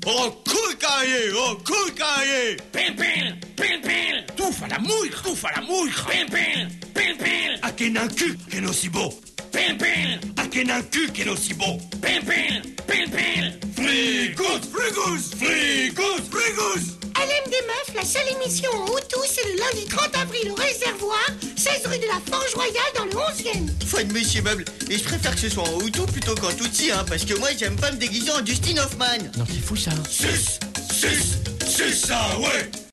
Oh, cucaille, oh, cucaille. Pil, pil, pil, pil. Tuffa la muija. Pil, pil, pil, pil. A che n'ha un cul che non si boh. Pil, pil, A che n'ha un cul che non si boh. pil, pil, pil, pil. Frigus. Elle aime des meufs, la seule émission en Hutu, c'est le lundi 30 avril au réservoir, 16 rue de la Forge Royale dans le 11e. Foi de Monsieur Meuble. Et je préfère que ce soit en Hutu plutôt qu'en Tutsi, hein, parce que moi j'aime pas me déguiser en Dustin Hoffman. Non, c'est fou ça. C'est ça, ouais.